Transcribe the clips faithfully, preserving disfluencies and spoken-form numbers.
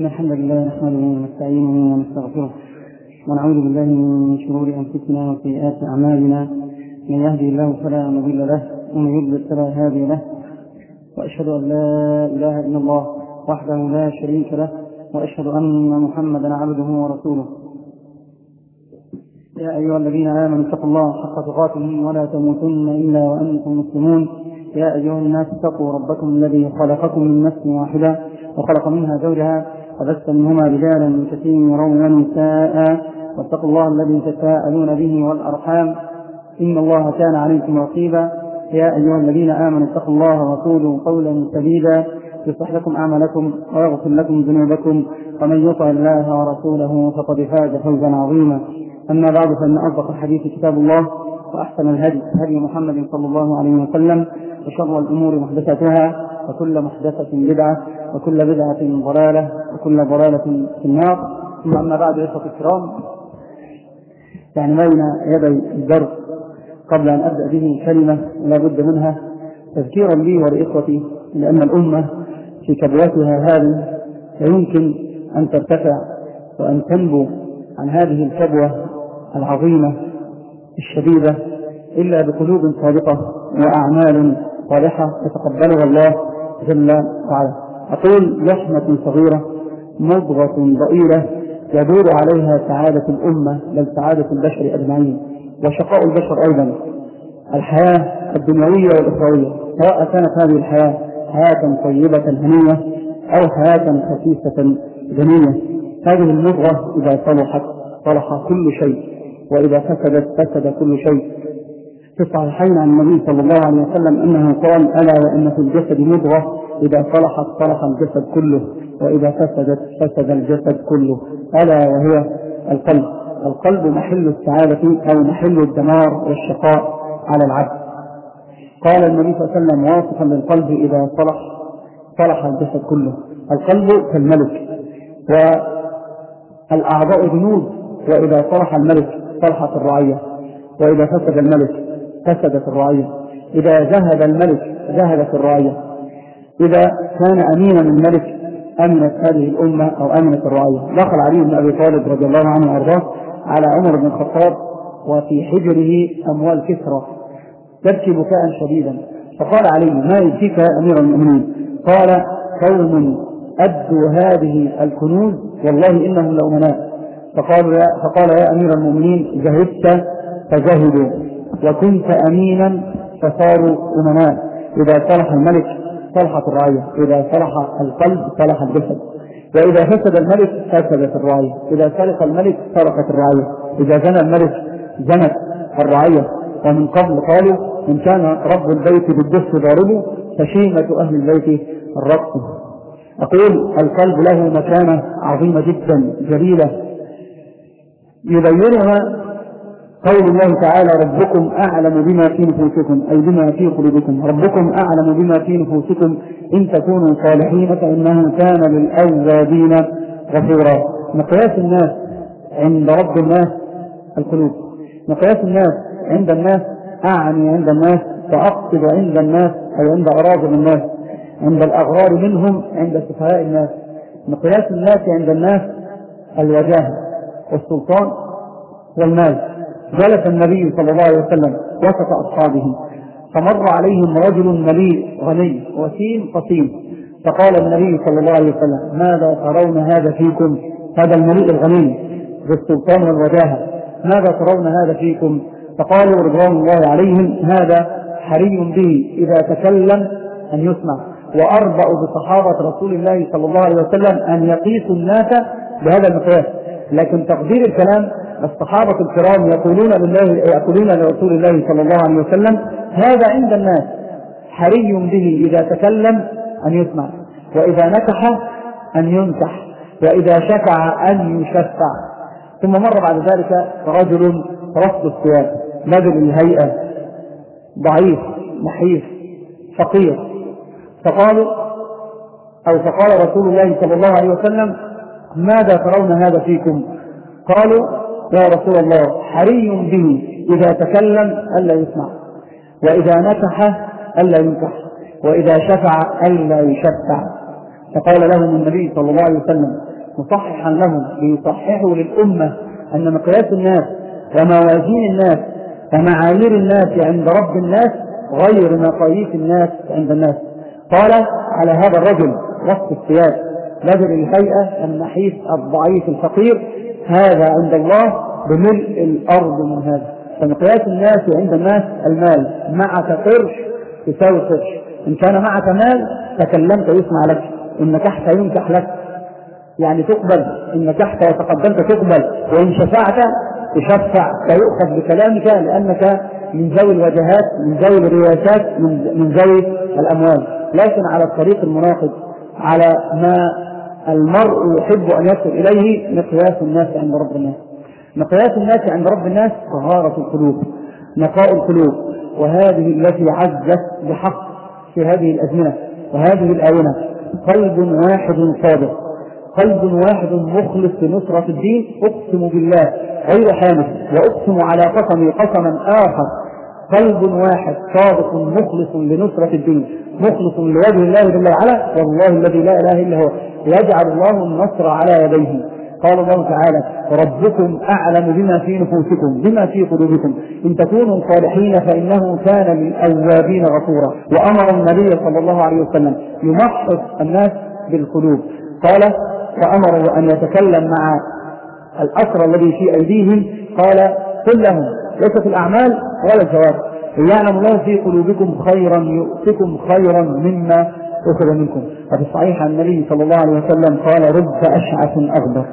إن الحمد لله نحمده ونستعينه ونستغفره ونعوذ بالله من شرور أنفسنا وسيئات أعمالنا. من يهدي الله فلا مضل له ومن يضلل فلا هادي له، وأشهد أن لا إله إلا الله وحده لا شريك له، وأشهد أن محمدا عبده ورسوله. يا أيها الذين آمنوا اتقوا الله حق تقاته ولا تموتن إلا وأنتم مسلمون. يا أيها الناس اتقوا ربكم الذي خلقكم من نفس واحدة وخلق منها زوجها وبث منهما رجالا كثيرا ونساء، واتقوا الله الذي تساءلون به والأرحام إن الله كان عليكم رقيبا. يا أيها الذين آمنوا اتقوا الله وقولوا قولا سديدا يصلح لكم أعمالكم ويغفر لكم ذنوبكم، ومن يطع الله ورسوله فقد فاز فوزا عظيما. أما بعد، فإن أصدق الحديث كتاب الله، وأحسن الهدي هدي محمد صلى الله عليه وسلم، وشر الأمور محدثاتها، وكل محدثة بدعة، وكل بدعة ضلالة، وكل ضلالة في النار. ثم أما بعد، إخوة الكرام، يعني بين يدي الدرس قبل أن أبدأ به كلمة لا بد منها تذكيرا لي ولإخوتي، لأن الأمة في كبوتها هذه لا يمكن أن ترتفع وأن تنبو عن هذه الكبوة العظيمة الشديدة إلا بقلوب صادقة وأعمال صالحة يتقبلها الله جل وعلا. أقول لحمة صغيرة مضغة ضئيلة يدور عليها سعادة الأمة بل سعادة البشر أجمعين وشقاء البشر أيضا، الحياة الدنيوية والأخروية، سواء كانت هذه الحياة حياة طيبة هنية أو حياة خفيفة دنية. هذه المضغة إذا صلحت صلح كل شيء، وإذا فسدت فسد كل شيء. في الصحيحين عن النبي صلى الله عليه وسلم أنه قال: ألا وإن في الجسد مضغة إذا صلحت صلح الجسد كله، وإذا فسدت فسد الجسد كله، ألا وهي القلب. القلب محل السعادة أو محل الدمار والشقاء على العبد. قال النبي صلى الله عليه وسلم واصفا للقلب: إذا صلح صلح الجسد كله. القلب كالملك والأعضاء جنود، وإذا صلح الملك صلحت الرعية، وإذا فسد الملك فسدت الرعية. إذا ذهب الملك ذهبت الرعية. إذا كان أمينا الملك أمنت هذه الأمة أو أمنت الرعية. دخل علي بن أبي طالب رضي الله عنه وأرضاه على عمر بن الخطاب وفي حجره أموال كسرى، يبكي بكاء شديدا، فقال علي: ما يبكيك يا أمير المؤمنين؟ قال: قوم أدوا هذه الكنوز والله إنهم لأمناء. فقال يا, فقال يا أمير المؤمنين: زهدت فزهدوا، وكنت أمينا فصاروا أمناء. إذا صلح الملك صلحت الرعية، إذا صلح القلب صلح الجسد، وإذا فسد الملك فسدت الرعية، إذا سرق الملك سرقت الرعية، إذا زنى الملك زنت الرعية. ومن قبل قالوا: إن كان رب البيت بالدف ضاربه فشيمة أهل البيت الرقص. أقول: القلب له مكانة عظيمة جدا جليلة يبينها قول الله تعالى: ربكم أعلم بما في نفوسكم، أي بما في قلوبكم. ربكم أعلم بما في نفوسكم إن تكونوا صالحين فإنه كان للأوابين غفورا. مقياس الناس عند رب الناس القلوب. مقياس الناس عند الناس، أعني عند الناس وأقصد عند الناس أو عند أراضي الناس، عند الأغرار منهم، عند سفهاء الناس. مقياس الناس عند الناس الوجاهة والسلطان والمال. جلس النبي صلى الله عليه وسلم وسط أصحابه، فمر عليهم رجل مليء غني وسيم قسيم، فقال النبي صلى الله عليه وسلم: ماذا ترون هذا فيكم؟ هذا المليء الغني بالسلطان والوجاهة، ماذا ترون هذا فيكم؟ فقالوا رضوان الله عليهم: هذا حري به إذا تكلم أن يسمع. وأربأ بصحابة رسول الله صلى الله عليه وسلم أن يقيسوا الناس بهذا المقياس، لكن تقدير الكلام الصحابة الكرام يقولون لله يقولون لرسول الله صلى الله عليه وسلم: هذا عند الناس حري به إذا تكلم أن يسمع، وإذا نكح أن ينكح، وإذا شفع أن يشفع. ثم مر بعد ذلك رجل رفض الثياب، نادر الهيئة، ضعيف نحيف فقير، فقالوا أو فقال رسول الله صلى الله عليه وسلم: ماذا ترون هذا فيكم؟ قالوا: يا رسول الله حري به إذا تكلم ألا يسمع، وإذا نكح ألا ينكح، وإذا شفع ألا يشفع. فقال لهم النبي صلى الله عليه وسلم: مصححا لهم ليصححوا للأمة أن مقياس الناس وموازين الناس ومعايير الناس عند رب الناس غير مقاييس الناس عند الناس. قال على هذا الرجل وصف الثياب بدر الهيئة النحيف الضعيف الفقير هذا عند الله بملء الأرض من هذا. فمقياس الناس عند الناس المال، معك قرش تساوي قرش، إن كان معك مال تكلمت يسمع لك، إن نكحت ينكح لك يعني تقبل، إن نكحت وتقدمت تقبل، وإن شفعت تشفع فيؤخذ بكلامك لأنك من ذوي الوجهات من ذوي الرياسات من, من ذوي الأموال. لكن على الطريق المناقض على ما المرء يحب أن يصل إليه مقياس الناس عند رب الناس. مقياس الناس عند رب الناس طهارة القلوب، نقاء القلوب، وهذه التي عزت بحق في هذه الأزمنة وهذه الآونة. قلب واحد صادق، قلب واحد مخلص لنصرة الدين، أقسم بالله غير حامل وأقسم على قسمي قسما آخر، قلب واحد صادق مخلص لنصرة الدين مخلص لوجه الله جل وعلا، والله الذي لا إله إلا هو يجعل الله النصر على يديه. قال الله تعالى ربكم أعلم بما في نفوسكم بما في قلوبكم إن تكونوا صالحين فإنه كان للأوابين غفورا. وأمر النبي صلى الله عليه وسلم يمحص الناس بالقلوب. قال وأمره أن يتكلم مع الأسرى الذي في أيديهم قال قل لهم ليست الأعمال ولا الجواب، يعلم الله في قلوبكم خيرا يؤتكم خيرا مما أخذ منكم. وفي الصحيح عن النبي صلى الله عليه وسلم قال رب أشعث أغبر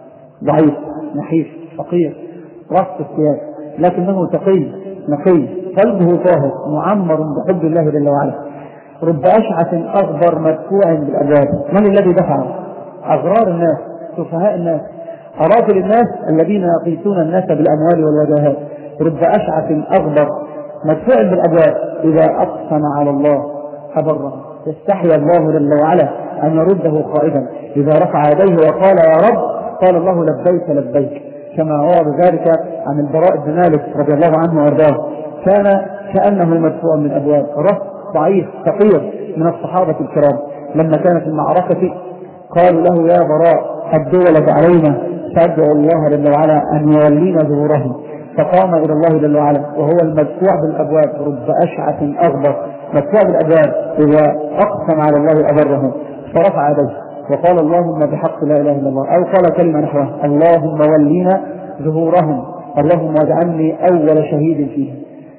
ضعيف نحيف فقير رص الثياب لكنه تقي نقي قلبه طاهر معمر بحب الله جل وعلا. رب أشعث أغبر مدفوع بالأبواب. من الذي دفعه؟ أغرار الناس، سفهاء الناس، أراذل الناس الذين يقيسون الناس بالأموال والوجاهات. رب أشعث أغبر مدفوع بالأبواب إذا أقسم على الله أبره. يستحي الله جل وعلا أن يرده خائبا إذا رفع يديه وقال يا رب قال الله لبيك لبيك، كما ورد ذلك عن البراء بن مالك رضي الله عنه وارضاه كان كأنه مدفوع من أبواب. رف ضعيف فقير من الصحابة الكرام لما كانت المعركة قالوا له يا براء الدولة علينا فادعوا الله جل وعلا أن يولينا ظهورهم، فقام إلى الله جل وعلا وهو المدفوع بالأبواب. رب أشعث أغبر مدفوع بالأبواب إذا أقسم على الله أبره، فرفع يديه وقال اللهم بحق لا إله إلا الله، أو قال كلمة نحوها اللهم ولينا ظهورهم اللهم واجعلني أول شهيد فيه.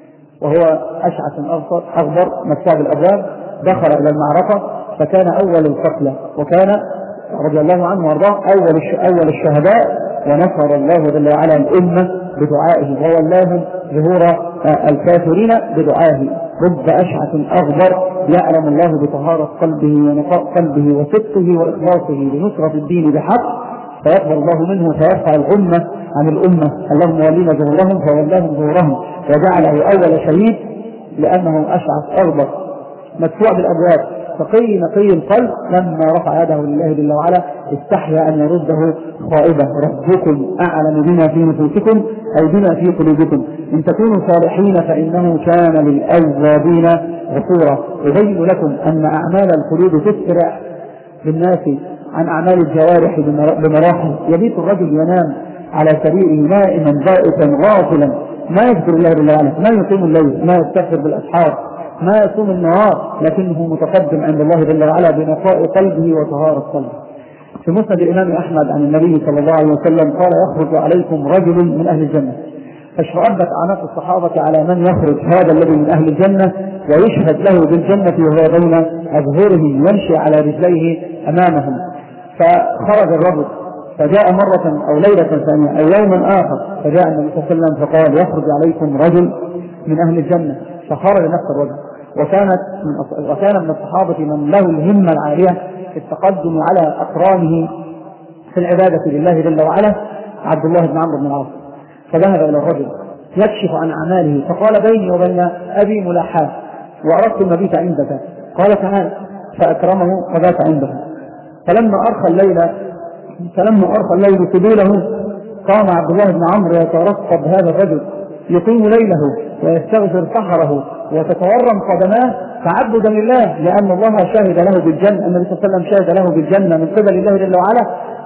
وهو أشعث أغبر مدفوع بالأبواب دخل إلى المعركة فكان أول القتلى وكان رضي الله عنه وارضاه أول أول الشهداء، ونصر الله جل وعلا الأمة بدعائه وولاهم ظهور الكافرين بدعائه. رب أشعث أغبر يعلم الله بطهارة قلبه ونقاء قلبه وصدقه وإخلاصه لنصرة الدين بحق، فيقبل الله منه فيرفع الغمة عن الأمة. اللهم ولينا ظهورهم فولاهم ظهورهم وجعله أول شهيد لأنه أشعث أغبر مدفوع بالأبواب فقي نقي القلب. لما رفع يده لله جل وعلا استحيا أن يرده خائبا. ربكم أعلم بما في نفوسكم أو بما في قلوبكم إن تكونوا صالحين فإنه كان للأوابين غفورا. أبين لكم أن أعمال القلوب تسرع بالناس عن أعمال الجوارح بمراحل. يبيت الرجل ينام على سريره نائما بائتا غافلا ما يذكر الله جل وعلا، ما يقيم الليل، ما يستغفر بالأسحار، ما يصوم النهار، لكنه متقدم عند الله جل وعلا بنقاء قلبه وطهارة قلبه. في مسند الإمام أحمد عن النبي صلى الله عليه وسلم قال يخرج عليكم رجل من أهل الجنة، فاشرأبت أعناق الصحابة على من يخرج هذا الذي من أهل الجنة ويشهد له بالجنة وهو بين أظهره يمشي على رجليه أمامهم. فخرج الرجل فجاء مرة أو ليلة ثانية أو يوما آخر فجاء النبي صلى الله عليه وسلم فقال يخرج عليكم رجل من أهل الجنة، فخرج نفس الرجل. وكانت من وكان من الصحابة من له الهمة العالية في التقدم على أقرانه في العبادة لله جل وعلا عبد الله بن عمرو بن العاص. فذهب إلى الرجل يكشف عن أعماله فقال بيني وبين أبي ملاحاة وأردت المبيت عندك، قال تعال، فأكرمه وبات عنده. فلما أرخى الليل فلما أرخى الليل سبيله قام عبد الله بن عمرو يترقب هذا الرجل يقيم ليله ويستغفر سحره وتتورم قدماه تعبدا لله، لأن الله شهد له بالجنة، النبي صلى الله عليه وسلم شهد له بالجنة من قبل الله جل وعلا،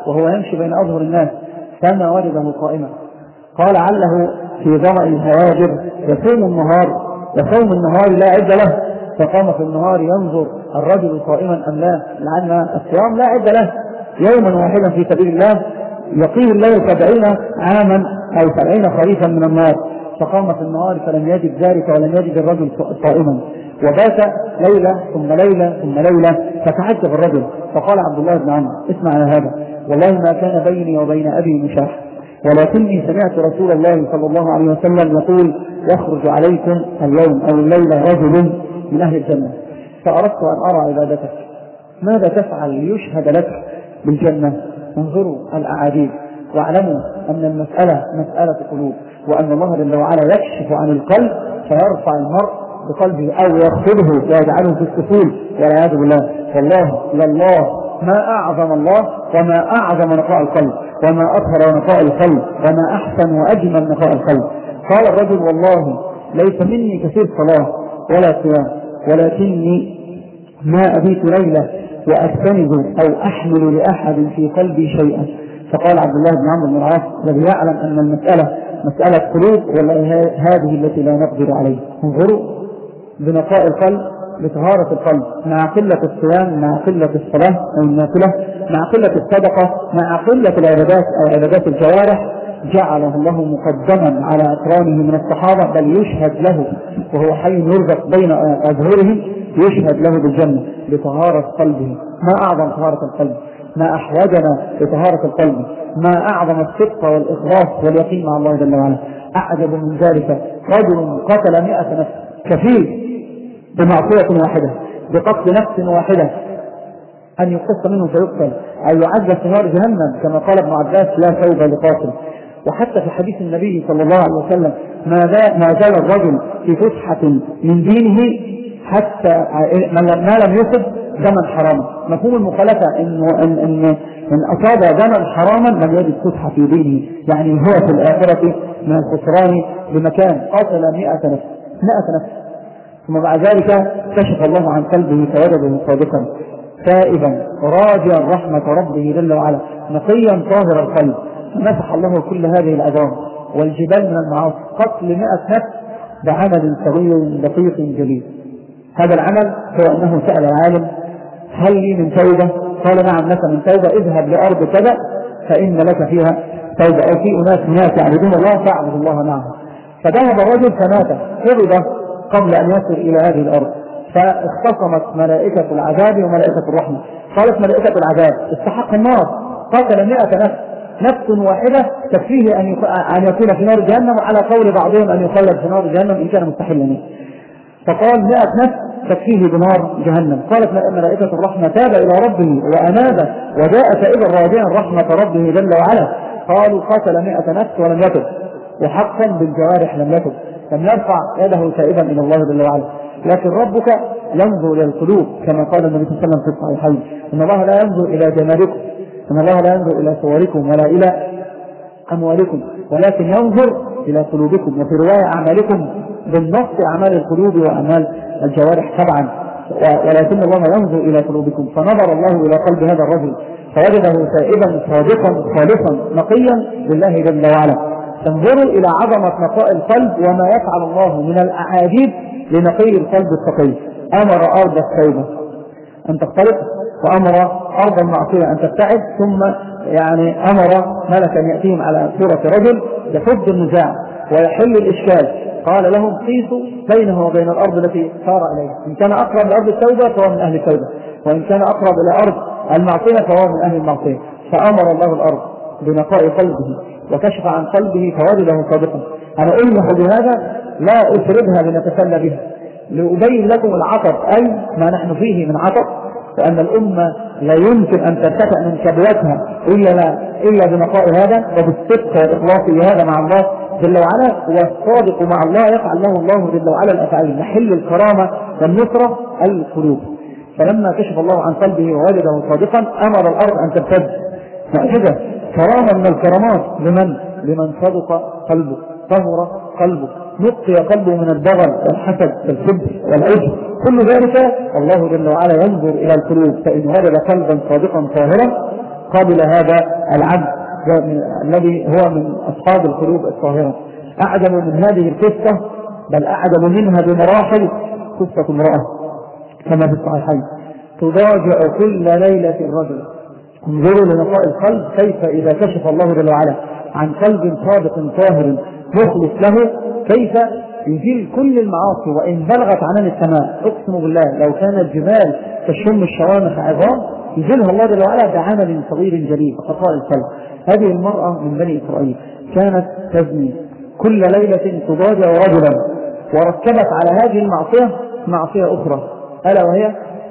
وهو يمشي بين أظهر الناس فما وجده قائما. قال عله في ظمأ الهواجر يصوم النهار، يصوم النهار لا عد له، فقام في النهار ينظر الرجل قائما أم لا، لأن الصيام لا عد له، يوما واحدا في سبيل الله يقيه الليل سبعين عاما أو سبعين خريفا من النار، فقام في النهار فلم يجد ذلك ولم يجد الرجل صائما، وبات ليلة ثم ليلة ثم ليلة، فتعجب الرجل فقال عبد الله بن عمرو اسمع على هذا، والله ما كان بيني وبين أبي مشاح، ولكني سمعت رسول الله صلى الله عليه وسلم يقول يخرج عليكم اليوم أو الليلة رجل من أهل الجنة، فأردت أن أرى عبادتك ماذا تفعل ليشهد لك بالجنة. انظروا الأعاجيب واعلموا أن المسألة مسألة قلوب، وأن الله جل وعلا يكشف عن القلب فيرفع المرء بقلبه أو يخفضه ويجعله في السفول والعياذ بالله. والله لله ما أعظم الله وما أعظم نقاء القلب وما أطهر نقاء القلب وما أحسن وأجمل نقاء القلب. قال الرجل والله ليس مني كثير صلاة ولا صيام، ولكني ما أبيت ليلة وأستند أو أحمل لأحد في قلبي شيئا. فقال عبد الله بن عمرو بن العاص الذي يعلم أن المسألة مسألة قلوب والله هذه التي لا نقدر عليها. انظروا بنقاء القلب بطهارة القلب مع قلة الصيام مع قلة الصلاة أو النافلة مع قلة الصدقة مع قلة العبادات أو عبادات الجوارح، جعله الله مقدما على أقرانه من الصحابة، بل يشهد له وهو حي يرزق بين أظهرهم، يشهد له بالجنة بطهارة قلبه. ما أعظم طهارة القلب، ما أحوجنا لطهارة القلب، ما أعظم الصدق والإخلاص واليقين مع الله جل وعلا. أعجب من ذلك رجل قتل مئة نفس كفيل بمعصية واحدة بقتل نفس واحدة أن يقص منه فيقتل أو يعذب في نار جهنم كما قال ابن عباس لا توبة لقاتل. وحتى في حديث النبي صلى الله عليه وسلم ما زال الرجل في فسحة من دينه حتى ما لم يصب دما حراما. مفهوم المخالفة إنه إن, إن, إن أصاب دما حراما لم يجد فسحة في دينه، يعني هو في الآخرة من الخسران بمكان قاتل مئة نفس مئة نفس. ثم بعد ذلك كشف الله عن قلبه فوجده صادقا تائبا راجيا رحمة ربه جل وعلا نقيا طاهر القلب، فمسح الله كل هذه الأجرام والجبال من المعاصي. قتل مئة نفس بعمل صغير دقيق جليل. هذا العمل هو أنه سأل العالم هل لي من توبة؟ قال نعم لك من توبة، اذهب لأرض كذا فإن لك فيها توبة، أو في أناس هناك يعبدون الله فاعبد الله معهم. فذهب الرجل فمات قبض قبل أن يصل إلى هذه الأرض، فاختصمت ملائكة العذاب وملائكة الرحمة. قالت ملائكة العذاب استحق النار، قتل مئة نفس، نفس واحدة تكفيه أن يكون في نار جهنم، على قول بعضهم أن يخلد في نار جهنم إن كان مستحلا. فقال مئة نفس تكفيه بنار جهنم. قالت ملائكة الرحمة تاب إلى ربه وأناب وجاء تائبا راجعا رحمة ربه جل وعلا. قالوا قتل مئة نفس ولم يتب، وحقا بالجوارح لم يتب، لم يرفع يده تائبا إلى الله جل وعلا. لكن ربك ينظر إلى القلوب كما قال النبي صلى الله عليه وسلم في الصحيحين إن الله لا ينظر إلى جمالكم، إن الله لا ينظر إلى صوركم ولا إلى أموالكم، ولكن ينظر إلى قلوبكم. وفي رواية أعمالكم بالنص أعمال القلوب وأعمال الجوارح طبعا، ولكن الله ينظر إلى قلوبكم. فنظر الله إلى قلب هذا الرجل فوجده تائبا صادقا خالصا نقيا لله جل وعلا. تنظروا إلى عظمة نقاء القلب وما يفعل الله من الأعاجيب لنقي القلب التقي. أمر أرض التوبة أن تختلط، وأمر أرض المعصية أن تبتعد، ثم يعني أمر ملكا يأتيهم على صورة رجل يفض النزاع ويحل الإشكال. قال لهم قيسوا بينه وبين الأرض التي صار إليها، إن كان أقرب لأرض التوبة فهو من أهل التوبة، وإن كان أقرب إلى أرض المعصية فهو من أهل المعصية. فأمر الله الأرض بنقاء قلبه وكشف عن قلبه فوجده صادقا. أنا ألمح بهذا لا أسردها لنتسلى بها، لأبين لكم العطر أي ما نحن فيه من عطر، وأن الأمة لا يمكن أن ترتفع من كبوتها إلا, إلا بنقاء هذا وبالصدق والإخلاص هذا مع الله جل وعلا. والصادق مع الله يفعل له الله جل وعلا الأفعال، محل الكرامة والنصرة القلوب. فلما كشف الله عن قلبه ووجده صادقا أمر الأرض أن تبتد معجزة كرامة من الكرامات لمن لمن صدق قلبه طهر قلبه نقي قلبه من البغل والحسد والكبر والعجب. كل ذلك الله جل وعلا ينظر إلى القلوب، فإن وجد قلبا صادقا طاهرا قابل هذا العبد الذي هو من أصحاب القلوب الطاهرة. أعجب من هذه القصة بل أعجب منها بمراحل قصة امرأة كما في الصحيحين تضاجع كل ليلة الرجل. انظروا لنقاء القلب كيف إذا كشف الله جل وعلا عن قلب صادق طاهر مخلص له كيف يزيل كل المعاصي وإن بلغت عنان السماء. أقسم بالله لو كانت جبال تشم الشوامخ عظام يزيلها الله جل وعلا بعمل صغير جليل نقاء القلب. هذه المرأة من بني إسرائيل كانت تزني كل ليلة تضاجع رجلا وركبت على هذه المعصية معصية أخرى ألا وهي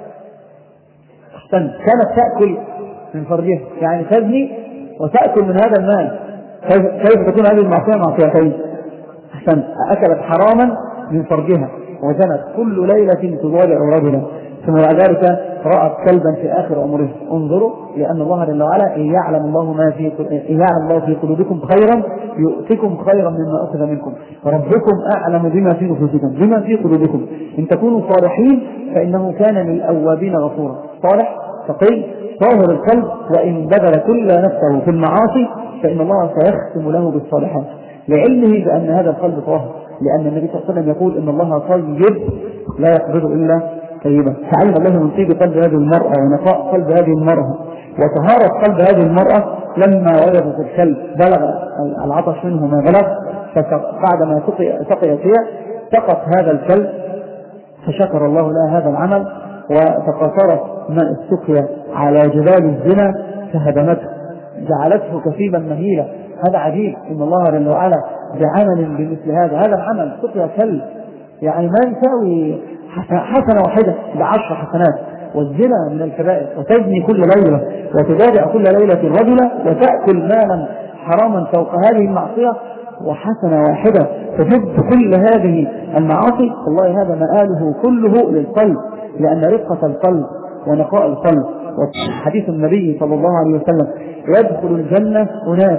كانت تأكل من فرجها، يعني تزني وتأكل من هذا المال. كيف تكون هذه المعصية معصيتين؟ أحسن، أكلت حراما من فرجها وزنت كل ليلة تضاجع رجلا ثم بعد ذلك رأت كلبا في آخر عمره. انظروا لأن الله جل وعلا إن يعلم الله ما في إن يعلم الله في قلوبكم خيرا يؤتكم خيرا مما أخذ منكم ربكم أعلم بما في نفوسكم بما في قلوبكم إن تكونوا صالحين فإنه كان للأوابين غفورا. صالح تقي طاهر القلب وإن بذل كل نفسه في المعاصي فإن الله سيختم له بالصالحات لعلمه بأن هذا القلب طاهر، لأن النبي صلى الله عليه وسلم يقول إن الله طيب لا يقبض إلا طيبا. فعلم الله من طيب قلب هذه المرأة ونقاء قلب هذه المرأة وطهارة قلب هذه المرأة لما وجدت الكلب بلغ العطش منه ما بلغ فبعدما سقيت هي سقط هذا الكلب فشكر الله لها هذا العمل وتقاطرت ماء السقيا على جبال الزنا فهدمته جعلته كثيبا مهيلا. هذا عجيب إن الله جل وعلا بعمل بمثل هذا هذا العمل سقيا كلب يعني ما يساوي حسنة واحدة بعشر حسنات. والزنا من الكبائر وتزني كل ليلة وتضاجع كل ليلة الرجل وتأكل مالا حراما فوق هذه المعصية وحسنة واحدة تجد كل هذه المعاصي. والله هذا مآله كله للقلب لأن رقة القلب ونقاء القلب. وحديث النبي صلى الله عليه وسلم يدخل الجنة أناس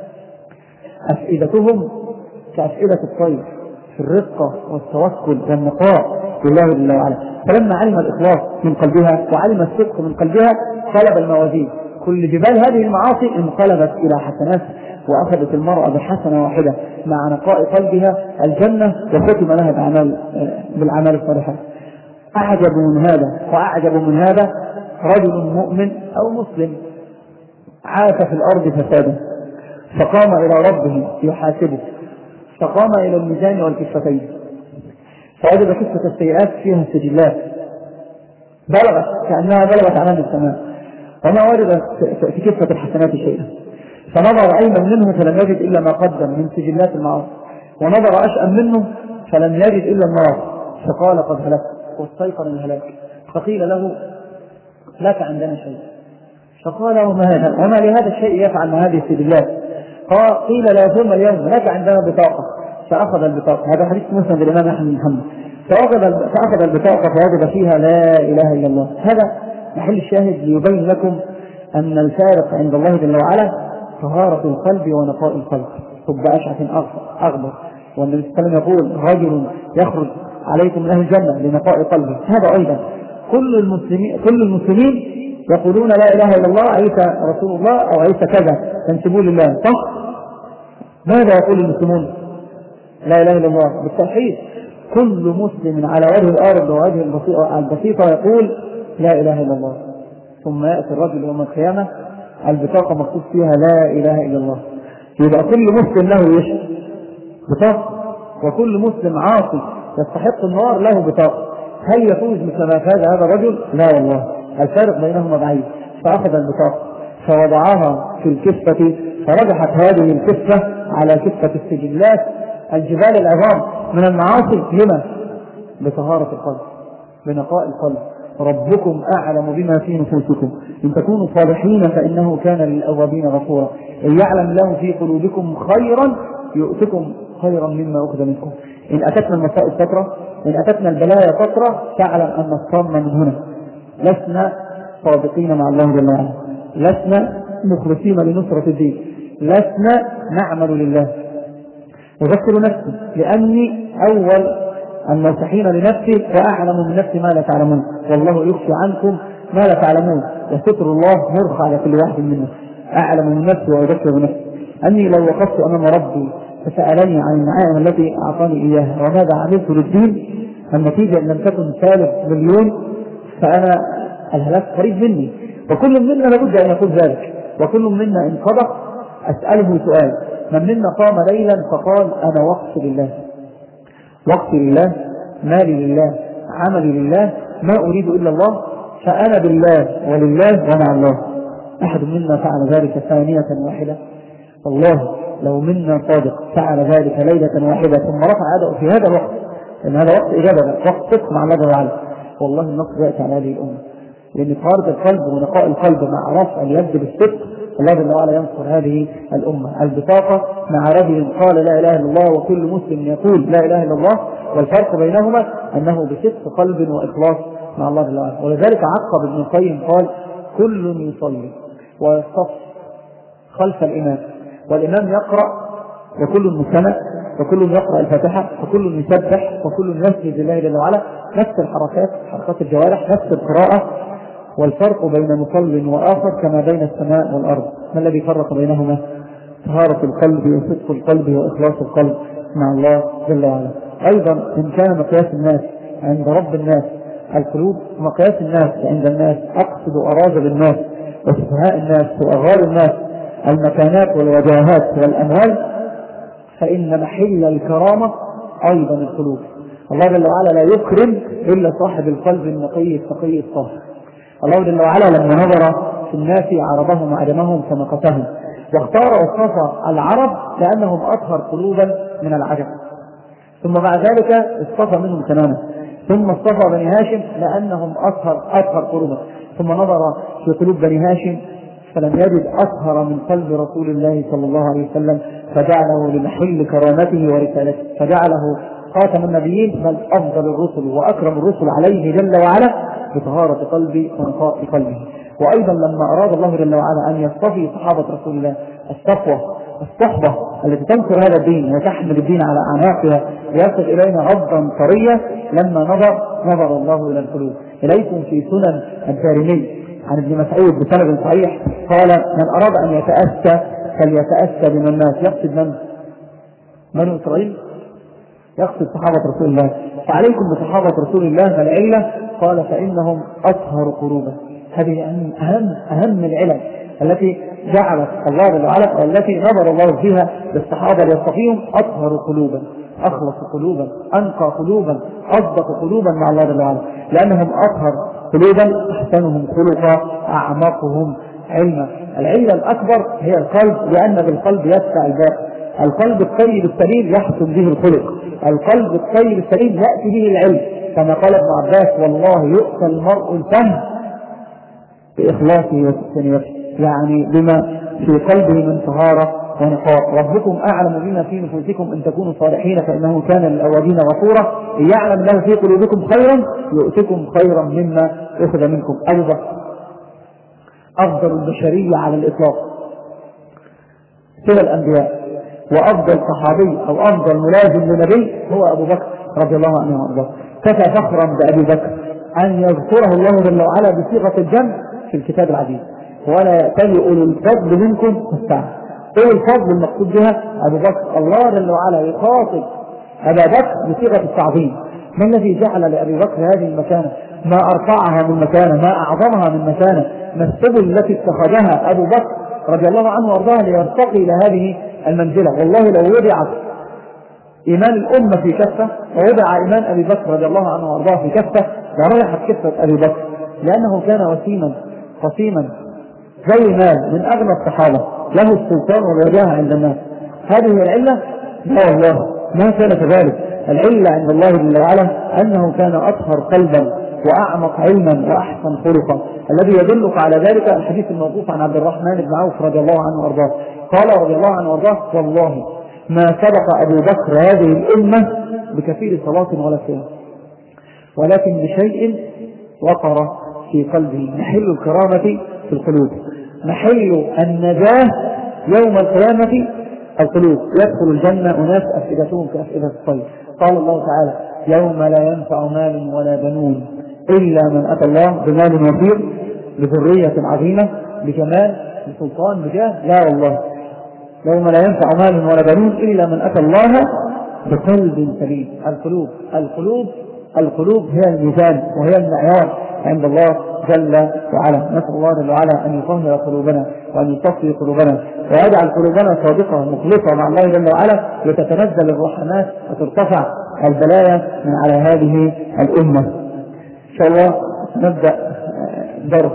أفئدتهم كأفئدة الطير في الرقة والتوكل والنقاء لله جل وعلا. فلما علم الإخلاص من قلبها وعلم الصدق من قلبها قلب الموازين كل جبال هذه المعاصي انقلبت إلى حسنات وأخذت المرأة بحسنة واحدة مع نقاء قلبها الجنة وختم لها بالأعمال بالأعمال الصالحة. أعجب من هذا وأعجب من هذا رجل مؤمن أو مسلم عاش في الأرض فسادا فقام إلى ربه يحاسبه فقام إلى الميزان والكفتين فوجد كفة السيئات فيها السجلات بلغت كأنها بلغت عنان السماء وما وجد في كفة الحسنات شيئا فنظر أيمن منه فلم يجد إلا ما قدم من سجلات المعاصي ونظر أشأم منه فلم يجد إلا النار فقال قد هلكت واستيقن الهلاك. فقيل له لك عندنا شيء فقال وما هذا وما لهذا الشيء يفعل مع هذه السجلات قيل لا ثم اليوم لك عندنا بطاقة فأخذ البطاقة. هذا حديث مسند الإمام أحمد بن حنبل. فأخذ البطاقة فوجد فيها لا إله إلا الله. هذا محل الشاهد ليبين لكم أن الفارق عند الله جل وعلا طهارة القلب ونقاء القلب. حب أشعث أغبر والنبي صلى الله عليه وسلم يقول رجل يخرج عليكم من أهل الجنة لنقاء قلبه. هذا أيضا كل المسلمين كل المسلمين يقولون لا إله إلا الله عيسى رسول الله أو عيسى كذا تنسبوا لله صح؟ ماذا يقول المسلمون؟ لا إله إلا الله بالتوحيد. كل مسلم على وجه الأرض ووجه البسيطة يقول لا إله إلا الله ثم يأتي الرجل يوم القيامة البطاقة مكتوب فيها لا إله إلا الله. يبقى كل مسلم له يشهد بطاقة وكل مسلم عاصي يستحق النار له بطاقة. هل يفوز مثل ما فاز هذا الرجل؟ لا والله الفارق بينهما بعيد. فأخذ البطاقة فوضعها في الكفة فرجحت هذه الكفة على كفة السجلات الجبال العظام من المعاصي. لما؟ بطهارة القلب بنقاء القلب. ربكم أعلم بما في نفوسكم إن تكونوا صالحين فإنه كان للأوابين غفورا إن يعلم الله في قلوبكم خيرا يؤتكم خيرا مما أخذ منكم. إن أتتنا المسائل فترة إن أتتنا البلايا فترة تعلم أن الصام من هنا لسنا صادقين مع الله جل وعلا لسنا مخلصين لنصرة الدين لسنا نعمل لله. أذكر نفسي لأني أول الناصحين لنفسي وأعلم من نفسي ما لا تعلمون والله يخفي عنكم ما لا تعلمون. وستر الله مرخى على كل واحد منا، أعلم من نفسي وأذكر بنفسي أني لو وقفت أمام ربي فسألني عن النعائم التي أعطاني إياها وماذا عملت للدين، النتيجة إن لم تكن سالب مليون فأنا الهلاك قريب مني. وكل منا لابد أن يقول ذلك، وكل منا إن صدق أسأله سؤال: من منا قام ليلا فقال أنا وقف لله، وقف لله، مالي لله، عملي لله، ما أريد إلا الله، فأنا بالله ولله ومع الله. أحد منا فعل ذلك ثانية واحدة؟ والله لو منا صادق فعل ذلك ليلة واحدة ثم رفع يده في هذا الوقت، لأن هذا وقت إجابة، وقت صدق مع الله تعالى، والله النصر يأتي على هذه الأمة. لأن طهارة القلب ونقاء القلب مع رفع اليد بالصدق الله جل وعلا ينصر هذه الأمة. البطاقة مع رجل قال لا إله إلا الله وكل مسلم يقول لا إله إلا الله، والفرق بينهما أنه بصدق قلب وإخلاص مع الله جل وعلا. ولذلك عقب ابن القيم قال: كل يصلي ويصف خلف الإمام، والإمام يقرأ وكل مستمع، وكل يقرأ الفاتحة، وكل يسبح، وكل يسجد لله جل وعلا، نفس الحركات، حركات الجوارح، نفس القراءة. والفرق بين مصل وآخر كما بين السماء والأرض. ما الذي فرق بينهما؟ طهارة القلب وصدق القلب وإخلاص القلب مع الله جل وعلا. أيضا إن كان مقياس الناس عند رب الناس القلوب، مقياس الناس عند الناس، أقصد أراجل الناس وسفهاء الناس وأغار الناس، المكانات والوجاهات والأموال، فإن محل الكرامة أيضا القلوب. الله جل وعلا لا يكرم إلا صاحب القلب النقي التقي الطاهر. الله جل وعلا لما نظر في الناس عربهم وعجمهم فمقتهم، واختار وصف العرب لأنهم أطهر قلوبا من العجم، ثم بعد ذلك اصطفى منهم تماما، ثم اصطفى بني هاشم لأنهم أطهر أطهر قلوبا، ثم نظر في قلوب بني هاشم فلم يجد أطهر من قلب رسول الله صلى الله عليه وسلم، فجعله لمحل كرامته ورسالته، فجعله خاتم النبيين بل أفضل الرسل وأكرم الرسل عليه جل وعلا بطهارة قلبي ونقاء قلبه. وأيضا لما أراد الله جل وعلا أن يصطفي صحابة رسول الله الصفوة الصحبة التي تنصر هذا الدين وتحمل الدين على أعناقها ويصل إلينا غضا طريا، لما نظر نظر الله إلى القلوب. إليكم في سنن الدارمي عن ابن مسعود بسند صحيح قال: من أراد أن يتأسى فليتأسى بمن الناس. يقصد من؟ من إسرائيل؟ يقصد صحابة رسول الله. فعليكم بصحابة رسول الله. ما العلة؟ قال: فإنهم أطهر قلوبا. هذه أهم أهم العلل التي جعلت الله جل وعلا والتي نظر الله فيها للصحابة ليصطفيهم أطهر قلوبا، أخلص قلوبا، أنقى قلوبا، أصدق قلوبا مع الله جل وعلا، لأنهم أطهر قلوبا، أحسنهم خلقا، أعمقهم علما. العلة الأكبر هي القلب، لأن بالقلب يدفع الباء. القلب الطيب السليم يحسن به الخلق، القلب الطيب السليم يأتي به العلم، كما قال ابن عباس: والله يؤتى المرء الفهم بإخلاصه وتسنيته، يعني بما في قلبه من طهارة ونقاء. ربكم أعلم بما في نفوسكم إن تكونوا صالحين فإنه كان للأولين غفورا. إن يعلم الله في قلوبكم خيرا يؤتكم خيرا مما أخذ منكم. أبو بكر أفضل البشرية على الإطلاق سوى الأنبياء، وأفضل صحابي أو أفضل ملازم للنبي هو أبو بكر رضي الله عنه وأرضاه. كفى فخرا بأبي بكر أن يذكره الله جل وعلا بصيغة الجمع في الكتاب العزيز: ولا يأتل أولو الفضل منكم والسعة. أولو الفضل المقصود بها أبو بكر. الله جل وعلا يخاطب أبا بكر بصيغة التعظيم. ما الذي جعل لأبي بكر هذه المكانة؟ ما أرفعها من مكانة، ما أعظمها من مكانة، ما السبل التي اتخذها أبو بكر رضي الله عنه وأرضاه ليرتقي إلى هذه المنزلة. والله لو وضعت إيمان الأمة في كفة ووضع إيمان أبي بكر رضي الله عنه وأرضاه في كفة لرجحت كفة أبي بكر، لأنه كان وسيما قسيما زي مال من أغنى الصحابة، له السلطان والوجاهة عند الناس. هذه هي العلة؟ لا والله ما كان كذلك. العلة عند الله جل وعلا أنه كان أطهر قلبا وأعمق علما وأحسن خلقا. الذي يدلك على ذلك الحديث الموقوف عن عبد الرحمن بن عوف رضي الله عنه وأرضاه قال رضي الله عنه وأرضاه: والله ما سبق أبو بكر هذه الأمة بكثير صلاة ولا صيام، ولكن بشيء وقر في قلبه. محل الكرامة في القلوب، محل النجاة يوم القيامة القلوب. يدخل الجنة أناس أفئدتهم كأفئدة الطير. قال الله تعالى: يوم لا ينفع مال ولا بنون إلا من أتى الله بمال وفير بذرية عظيمة، بجمال، بسلطان، بجاه؟ لا والله، يوم لا ينفع مال ولا بنون إلا من أتى الله بقلب سليم. القلوب القلوب القلوب هي الميزان وهي المعيار عند الله جل وعلا. نسأل الله جل وعلا أن يطهر قلوبنا وأن يصفي قلوبنا ويجعل قلوبنا صادقة مخلصة مع الله جل وعلا، لتتنزل الرحمات وترتفع البلايا من على هذه الأمة. إن شاء الله نبدأ درس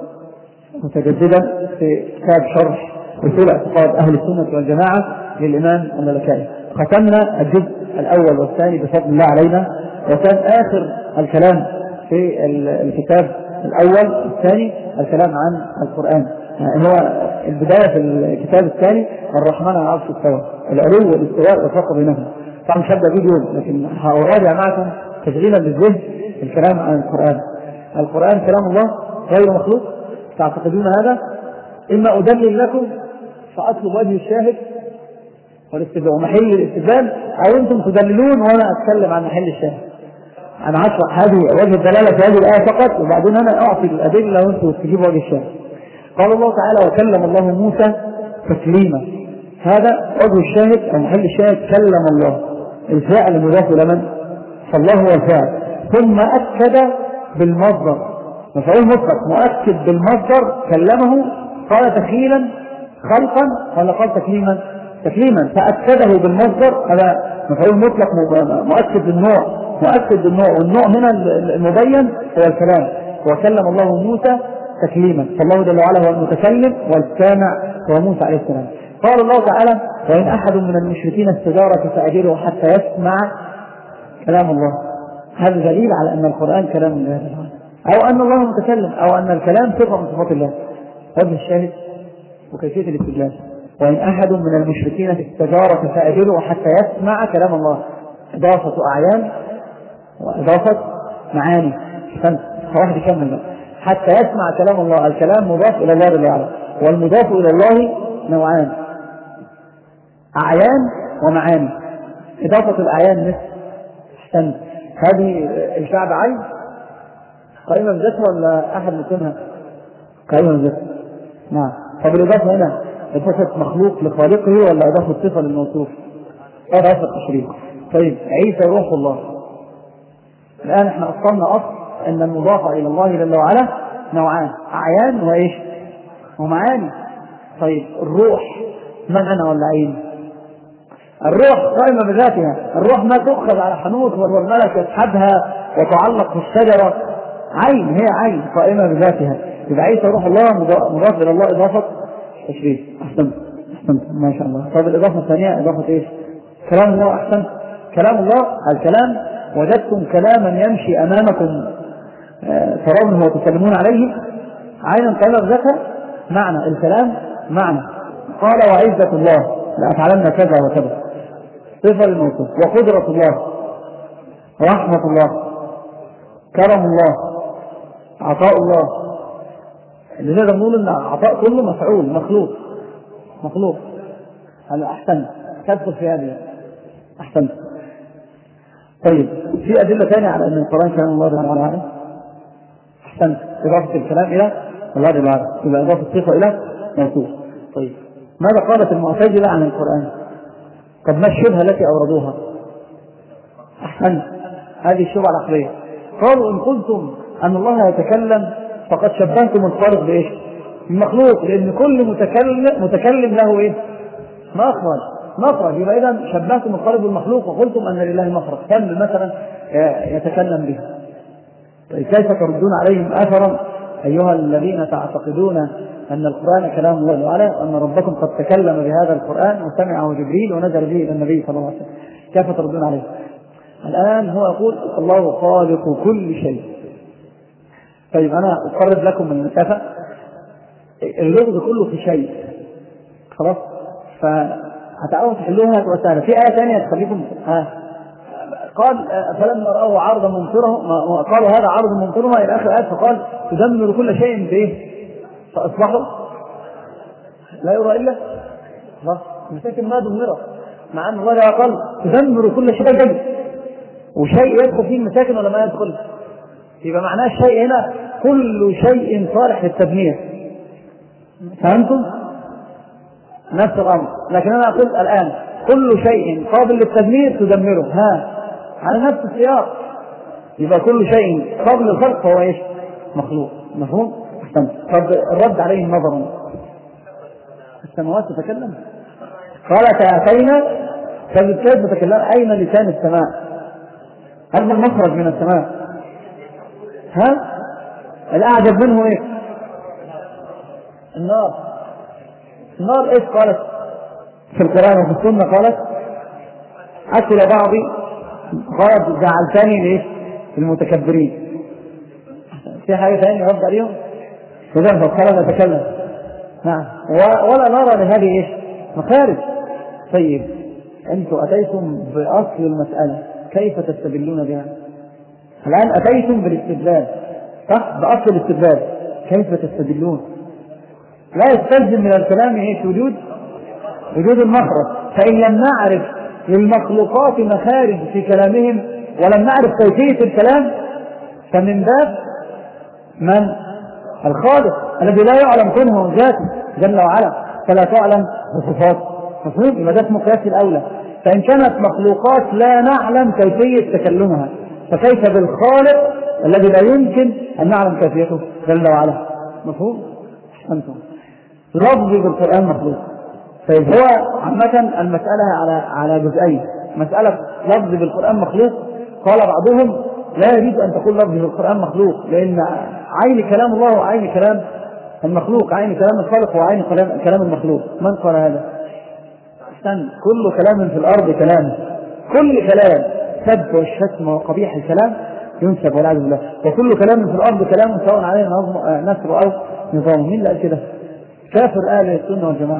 متجددا في كتاب شرح أصول اعتقاد أهل السنة والجماعة للإمام الملكائي. ختمنا الجزء الأول والثاني بفضل الله علينا، وكان آخر الكلام في الكتاب الأول الثاني الكلام عن القرآن. يعني هو البداية في الكتاب الثاني الرحمن على العرش استوى، العلو والاستواء والفرق بينهم. طبعا مش هبدأ فيديو، لكن هراجع معكم تشغيلا للذهن الكلام عن القرآن. القرآن كلام الله غير مخلوق، تعتقدون هذا؟ إما أدلل لكم فأطلب وجه الشاهد والاستدلال ومحل الاستدلال، أو أنتم تدللون وأنا أتكلم عن محل الشاهد. أنا أشرح هذه وجه الدلالة في هذه الآية فقط، وبعدين أنا أعطي الأدلة وأنتم تجيبوا وجه الشاهد. قال الله تعالى: وكلم الله موسى تكليما. هذا وجه الشاهد أو محل الشاهد، كلم الله، الفاعل المضاف إلى من؟ فالله هو الفاعل. ثم أكد بالمصدر، مفعول مطلق مؤكد بالمصدر، كلمه. قال تكليما خلقا ولا قال تكليما؟ تكليما، فأكده بالمصدر. هذا مفعول مطلق مؤكد بالنوع، مؤكد بالنوع، والنوع هنا المبين هو الكلام. وكلم الله موسى تكليما، فالله جل وعلا هو المتكلم والسامع هو موسى عليه السلام. قال الله تعالى: وإن أحد من المشركين استجارك فأجره حتى يسمع كلام الله. هذا دليل على أن القرآن كلام الله، أو أن الله متكلم، أو أن الكلام صفة من صفات الله. وجه الشاهد وكيفية الاستدلال: وإن أحد من المشركين استجارك فأجره حتى يسمع كلام الله. إضافة أعيان وإضافة معاني. فواحد يكمل بقى. حتى يسمع كلام الله، الكلام مضاف إلى الله جل وعلا، والمضاف إلى الله نوعان: أعيان ومعاني. إضافة الأعيان مثل أحسنت، هذه الكعبة عين قائمة بذاتها ولا أحد مكانها؟ قائمة بذاتها. نعم. طب الإضافة هنا إضافة مخلوق لخالقه ولا إضافة صفة للموصوف؟ إضافة التشريف. طيب عيسى روح الله. الآن احنا أصلنا أصل أن المضاف إلى الله جل وعلا نوعان: أعيان وإيش؟ ومعاني. طيب الروح معنى ولا عين؟ الروح قائمة بذاتها، الروح ما تؤخذ على حنوط والملك يسحبها وتعلق في الشجرة، عين، هي عين قائمة بذاتها. يبقى عيسى روح الله مضاف إلى الله إضافة تشريف. أحسنت أحسنت ما شاء الله. طيب الإضافة الثانية إضافة إيش؟ كلام الله. أحسنت، كلام الله. الكلام وجدتم كلاما يمشي أمامكم ترونه وتسلمون عليه، عينا قائمة بذاتها، معنى الكلام معنى. قال: وعزة الله لأفعلن كذا وكذا، صفة للموصوف. وقدرة الله، ورحمة الله، كرم الله، عطاء الله. اللي نقدر نقول ان عطاء كله مفعول مخلوق مخلوق. هذا أحسن تدخل في هذه. أحسن. طيب في أدلة ثانية على أن القرآن كلام الله جل وعلا. أحسن، إضافة الكلام إلى الله جل وعلا، إلى إضافة الصفة إلى موصوف. طيب ماذا قالت المعتزلة عن القرآن؟ طب ما الشبهة التي أوردوها؟ أحسن، هذه الشبهة العقلية. قالوا: إن قلتم أن الله يتكلم فقد شبهتم الخالق بإيش؟ المخلوق، لأن كل متكلم متكلم له إيه؟ مخرج مخرج يبقى إذا شبهتم الخالق بالمخلوق وقلتم أن لله مخرج. كم مثلا يتكلم به؟ طيب كيف تردون عليهم أثرا أيها الذين تعتقدون أن القرآن كلام الله تعالى، وأن ربكم قد تكلم بهذا القرآن وسمعه جبريل ونزل به إلى النبي صلى الله عليه وسلم؟ كيف تردون عليه؟ الآن هو يقول: الله خالق كل شيء. طيب أنا أقرب لكم من المسافة، اللغز كله في شيء، خلاص، فهتعرفوا تحلوها هتبقى سهلة. في آية ثانية تخليكم ها قال: فلما رأوا عرضا ممطرهم، قالوا هذا عرض ممطرها إلى آخر آية، فقال: تدمر كل شيء بإيه؟ فأصبحوا لا يرى إلا خلاص مساكن ما دمرت، مع أن الله قال تدمر كل شيء، وشيء يدخل فيه المساكن ولا ما يدخل؟ يبقى معناه الشيء هنا كل شيء صالح للتدمير. فهمتم؟ نفس الأمر. لكن أنا أقول الآن كل شيء قابل للتدمير تدمره، ها على نفس السياق. يبقى كل شيء قابل للخلق فهو ايش؟ مخلوق. مفهوم؟ طب الرد عليه نظرا. السماوات تتكلم؟ قالت أتينا. فبالتالي تتكلم أين لسان السماء؟ هل المخرج من السماء؟ ها؟ الأعجب منه ايه؟ النار. النار ايش قالت في القرآن وفي السنة؟ قالت أكل بعضي، قالت جعلتني ليش؟ المتكبرين. في حاجة ثانية رد عليهم؟ إذا فالقرآن يتكلم. نعم. ولا نرى لهذه ايش؟ مخارج. طيب أنتم أتيتم بأصل المسألة، كيف تستدلون بها؟ الآن أتيتم بالاستدلال، صح؟ بأصل الاستدلال، كيف تستدلون؟ لا يستلزم من الكلام ايش؟ وجود وجود المخرج. فإن لم نعرف للمخلوقات مخارج في كلامهم ولم نعرف كيفية الكلام فمن باب من؟ الخالق الذي لا يعلم كنه ذاته جل وعلا، فلا تعلم بصفاته. مفهوم؟ يبقى ده اسمه قياس الأولى. فإن كانت مخلوقات لا نعلم كيفية تكلمها، فكيف بالخالق الذي لا يمكن أن نعلم كيفيته جل وعلا؟ مفهوم؟ أحسنتم. لفظ بالقرآن مخلوق. طيب هو عامة المسألة على على جزئين. مسألة لفظ بالقرآن مخلوق، قال بعضهم لا يجوز أن تقول لفظ بالقرآن مخلوق، لأن عين كلام الله وعين كلام المخلوق، عين كلام الخالق وعين كلام المخلوق. من قال هذا؟ استنى. كل كلام في الأرض كلام، كل كلام سب والشتم وقبيح الكلام ينسب والعياذ بالله، وكل كلام في الأرض كلام سواء عليه نصر أو نظام. مين اللي قال كده؟ كافر أهل السنة والجماعة.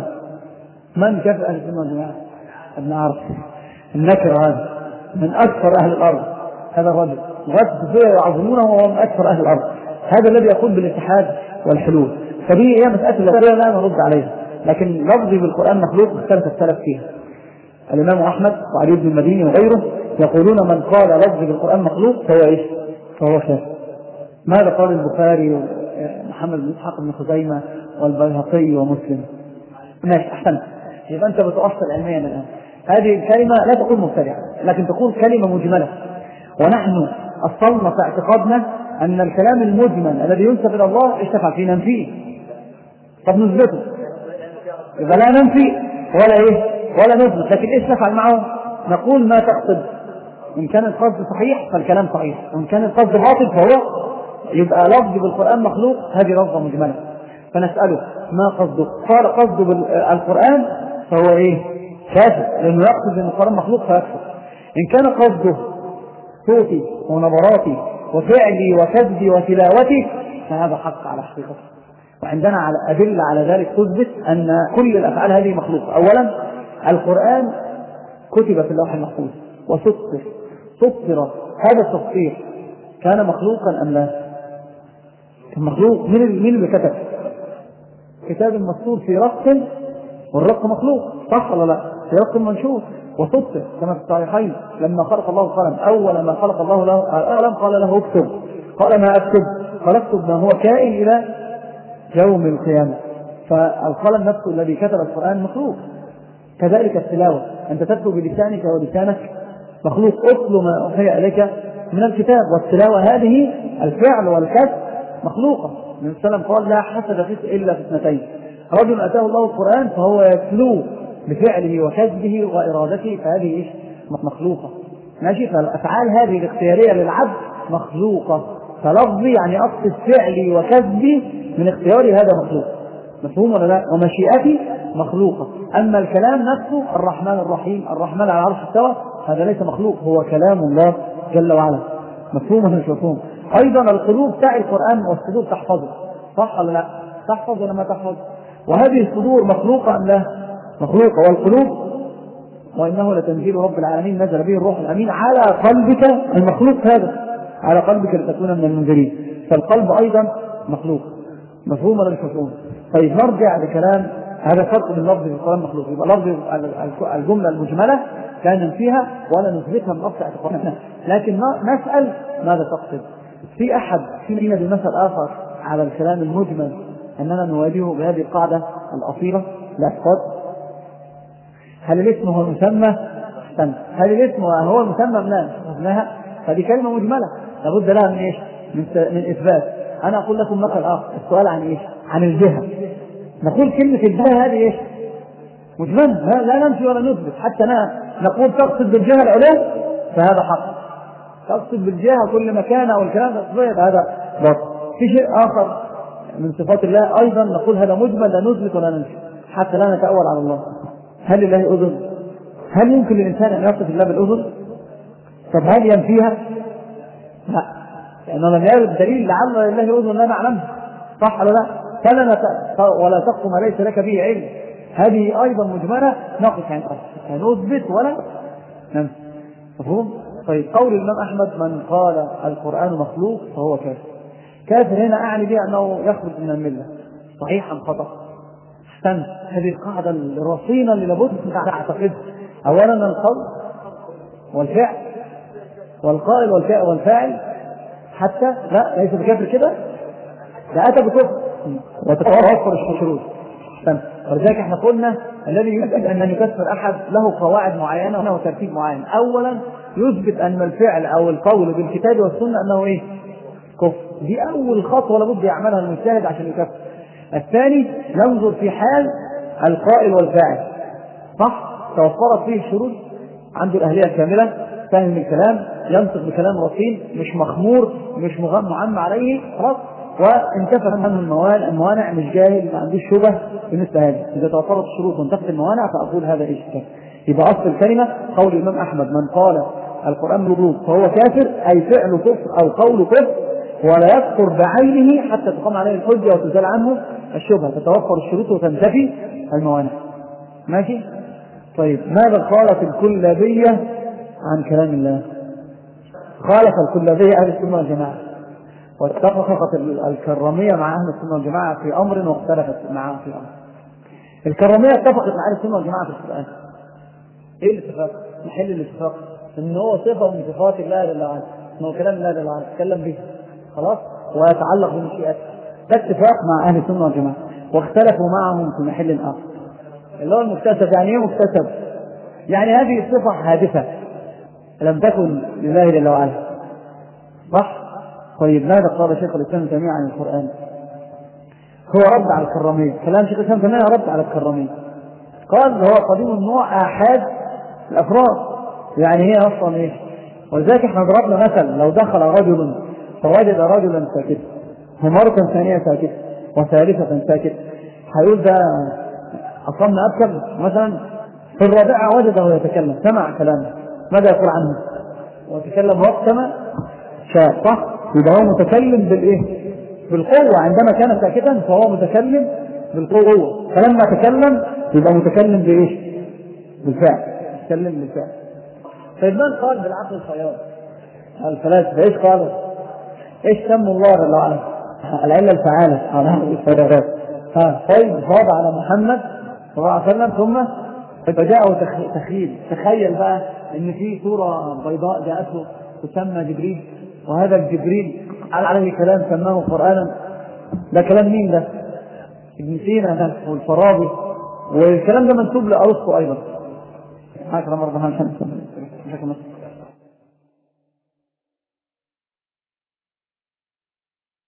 من كافر أهل السنة والجماعة؟ ابن عرب النكر، هذا من أكثر أهل الأرض. هذا الرجل غد يعظمونه وهو من أكثر أهل الأرض. هذا الذي يقول بالاتحاد والحلول. فدي هي مسألة التي لا نرد عليها. لكن لفظي بالقرآن مخلوق اختلف السلف فيها. الإمام أحمد وعلي بن المديني وغيره يقولون من قال لفظي بالقرآن مخلوق فهو إيش؟ فهو كافر. ماذا قال البخاري ومحمد بن إسحاق بن خزيمة والبيهقي ومسلم؟ ماشي، أحسنت. يبقى أنت بتؤصل علميا الآن. هذه الكلمة لا تكون مبتدعة، لكن تكون كلمة مجملة. ونحن أصلنا في اعتقادنا أن الكلام المجمل الذي ينسب إلى الله ايش تفعل فيه؟ ننفيه. طب نثبته؟ يبقى لا ننفي ولا إيه؟ ولا نثبت. لكن إيش نفعل معه؟ نقول ما تقصد. إن كان القصد صحيح فالكلام صحيح، وإن كان القصد باطل فهو يبقى لفظ بالقرآن مخلوق. هذه لفظة مجملة. فنسأله ما قصده؟ قال قصده بالقرآن فهو إيه؟ كافر، لأنه يقصد أن القرآن مخلوق فيكفر. إن كان قصده صوتي ونبراتي وفعلي وكذبي وتلاوتي فهذا حق على حقيقته. وعندنا على أدلة على ذلك تثبت أن كل الأفعال هذه مخلوق. أولا القرآن كتب في اللوح المحفوظ وسطر. سطر، هذا التسطير كان مخلوقا أم لا؟ كان مخلوق. مين اللي كتب؟ كتاب مسطور في رق، والرق مخلوق، صح ولا لا؟ في رق منشور وسطر كما في الصحيحين. لما خلق الله القلم، أول ما خلق الله له القلم قال له اكتب. قال ما أكتب؟ قال اكتب ما هو كائن إلى يوم القيامة. فالقلم نفسه الذي كتب القرآن مخلوق. كذلك التلاوة، أنت تتلو بلسانك ولسانك مخلوق. أتلو ما أوحي إليك من الكتاب، والتلاوة هذه الفعل والكسب مخلوقة. النبي صلى الله عليه وسلم قال لا حسد إلا في اثنتين: رجل أتاه الله القرآن فهو يتلو بفعله وكسبه وإرادته، فهذه إيش؟ مخلوقة. ماشي. فالأفعال هذه الاختيارية للعبد مخلوقة. فلفظي يعني أقصد فعلي وكسبي من اختياري، هذا مخلوق. مفهوم ولا لا؟ ومشيئتي مخلوقة. أما الكلام نفسه الرحمن الرحيم الرحمن على العرش استوى، هذا ليس مخلوق، هو كلام الله جل وعلا. مفهوم ولا مش مفهوم؟ أيضا القلوب تاع القرآن والصدور تحفظه، صح ولا لا؟ تحفظ ولا ما تحفظ؟ وهذه الصدور مخلوقة أم لا؟ مخلوقة. والقلوب وإنه لتنزيل رب العالمين نزل به الروح الأمين على قلبك، المخلوق هذا على قلبك لتكون من المنذرين. فالقلب أيضا مخلوق. مفهوم ولا مش مفهوم؟ طيب نرجع لكلام هذا فرق من لفظ القرآن مخلوق. يبقى لفظ الجملة المجملة كان فيها ولا نثبتها من أصل اعتقادنا، لكن نسأل ماذا تقصد. في أحد فينا بمثل آخر على الكلام المجمل أننا نواجهه بهذه القاعدة الأصيلة لا أحفظ. هل الاسم هو المسمى؟ استنى. هل الاسم هو المسمى؟ لا أخذناها. هذه كلمة مجملة لابد لها من إيش؟ من, من إثبات. أنا أقول لكم مثل آخر. السؤال عن إيش؟ عن الجهة. نقول كلمة الجهة هذه إيش؟ مجملة، لا, لا نمشي ولا نثبت. حتى نقول تقصد بالجهة العلوم فهذا حق، تقصد بالجهة كل مكان أو الكلام ده هذا باطل. في شيء آخر من صفات الله أيضا نقول هذا مجمل لا نثبت ولا ننشئ حتى لا نتأول على الله. هل لله أذن؟ هل يمكن للإنسان أن يصف الله بالأذن؟ طب هل ينفيها؟ لا، لأنه لم يرد دليل لعل لله أذن لا نعلمها، صح ولا لا؟ فلا نت... ولا تقف ما ليس لك به علم، هذه أيضا مجملة نقف عن أصل نثبت ولا ننفي. مفهوم؟ طيب قول الإمام أحمد من قال القرآن مخلوق فهو كافر. كافر هنا أعني به أنه يخرج من الملة، صحيح أم خطأ؟ استنى، هذه القاعدة الرصينة اللي لابد أن تعتقد. أولا القول والفعل، والقائل والفعل والفاعل حتى لا ليس بكافر كده، ده أتى بكفر وتتوفر الشروط. ولذلك احنا قلنا الذي يثبت أن يكفر أحد له قواعد معينة وله ترتيب معين. أولا يثبت أن الفعل أو القول بالكتاب والسنة أنه إيه؟ كفر. دي أول خطوة لابد يعملها المجتهد عشان يكفر. الثاني ينظر في حال القائل والفاعل، صح؟ توفرت فيه الشروط، عنده الأهلية الكاملة، فاهم الكلام، ينطق بكلام رصين، مش مخمور، مش مغمى عم عليه، خلاص، وانتفت عنه الموانع، الموانع مش جاهل، ما عندوش شبه بالنسبة هذه. إذا توفرت الشروط وانتفت الموانع فأقول هذا إيش كافر. يبقى أصل الكلمة قول الإمام أحمد من قال القرآن مخلوق فهو كافر، أي فعل كفر أو قول كفر، ولا يكفر بعينه حتى تقام عليه الحجة وتزال عنه الشبهة، تتوفر الشروط وتنتفي الموانع. ماشي؟ طيب ماذا قالت الكلابية عن كلام الله؟ خالف الكلابية أهل السنة والجماعة، واتفقت الكرامية مع أهل السنة والجماعة في أمر واختلفت معها في أمر. الكرامية اتفقت مع أهل السنة والجماعة في القرآن. إيه الاتفاق؟ محل الاتفاق إن هو صفة من صفات الله جل وعلا، إنه كلام الله جل وعلا تكلم به، خلاص، ويتعلق بمشيئته. ده اتفاق مع أهل السنة والجماعة، واختلفوا معهم في محل آخر اللي هو المكتسب. يعني ايه مكتسب؟ يعني هذه الصفة حادثة لم تكن لله جل وعلا، صح؟ طيب ماذا قال شيخ الإسلام ابن تيمية عن القرآن؟ هو رد على الكرامية، كلام شيخ الإسلام ابن تيمية رد على الكرامية. قال هو قديم النوع آحاد الأفراد، يعني هي أصلا إيه؟ ولذلك احنا ضربنا مثل، لو دخل رجل فوجد رجلا ساكتا ومرة ثانية ساكتا وثالثة ساكتا، هيقول ده أصلا أبكر مثلا. في الرابعة وجده يتكلم، سمع كلامه، ماذا يقول عنه؟ وتكلم وقتما شاء، صح؟ يبقى هو متكلم بالإيه؟ بالقوة. عندما كان ساكتا فهو متكلم بالقوة، فلما تكلم يبقى متكلم بإيش؟ بالفعل، متكلم بالفعل. طيب من قال بالعقل الخيال؟ الفلاسفة ايش قالوا؟ ايش سموا الله جل وعلا؟ العلة الفعالة على هذه الفرارات. ها طيب فاض على محمد صلى الله عليه وسلم ثم فجاءه تخيل. تخيل بقى ان في صورة بيضاء جاءته تسمى جبريل، وهذا الجبريل قال عليه كلام سماه قرآنا. ده كلام مين ده؟ ابن سينا والفارابي، والكلام ده منسوب لأرسطو أيضا. هكذا مرة